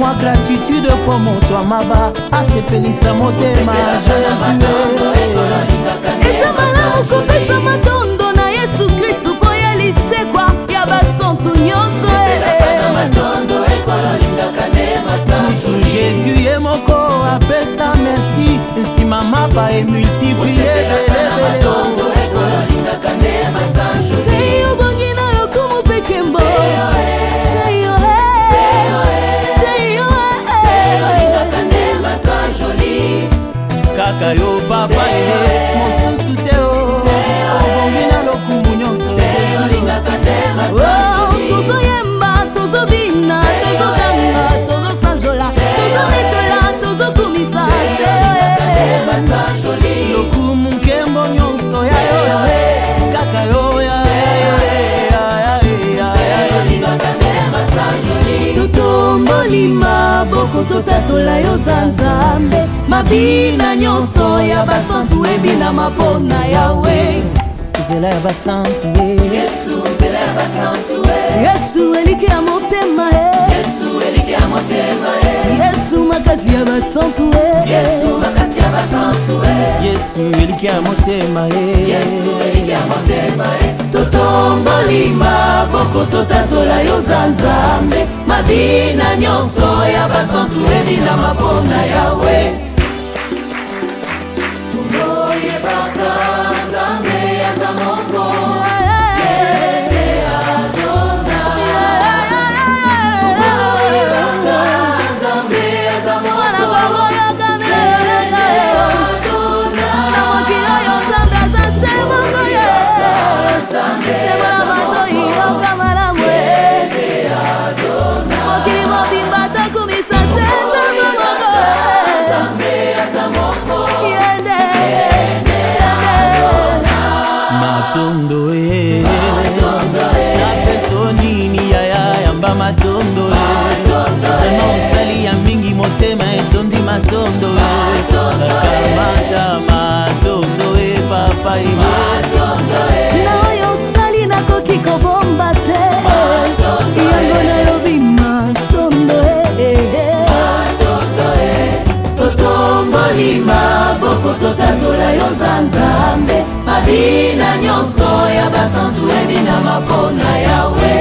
moi gratitude pour mon toi maba asepelisa motema Jésus eza malamu kopesa matondo na Yesu Kristu po ya lisekwa ya basantu nyonso kutu Jésus ye moko apesa merci nsima mapa e multiplier seyo bongi na lokumu pekembo kaka yo papa mosusu te obongi na lokumu nyonso tozoyemba tozobina tozokanga tozosanzola tozonetola tozokumisa lokumu nkembo nyonso ya yo kaka yo totomboli maboko totatola yo za Nzambe mabina nyonso ya basantu ebina mapona yawe nzela ya basantu Yesu eliki ya motema Yesu makasi ya basantu Yesu eliki ya motema totomboli maboko totatola yo za Nzambe mabina nyonso ya basantu ebina mapona yawe oyebaka Nzambe aza moko matondo napeso nini yamba matondo vrema osali ya mingi motema etondi matondo kamata matondo papa na oyo osali nakoki kobomba te yango nalobi matondo totomboli maboko totatola yo za Nzambe mabina nyonso ya basantu ebina mapona yawe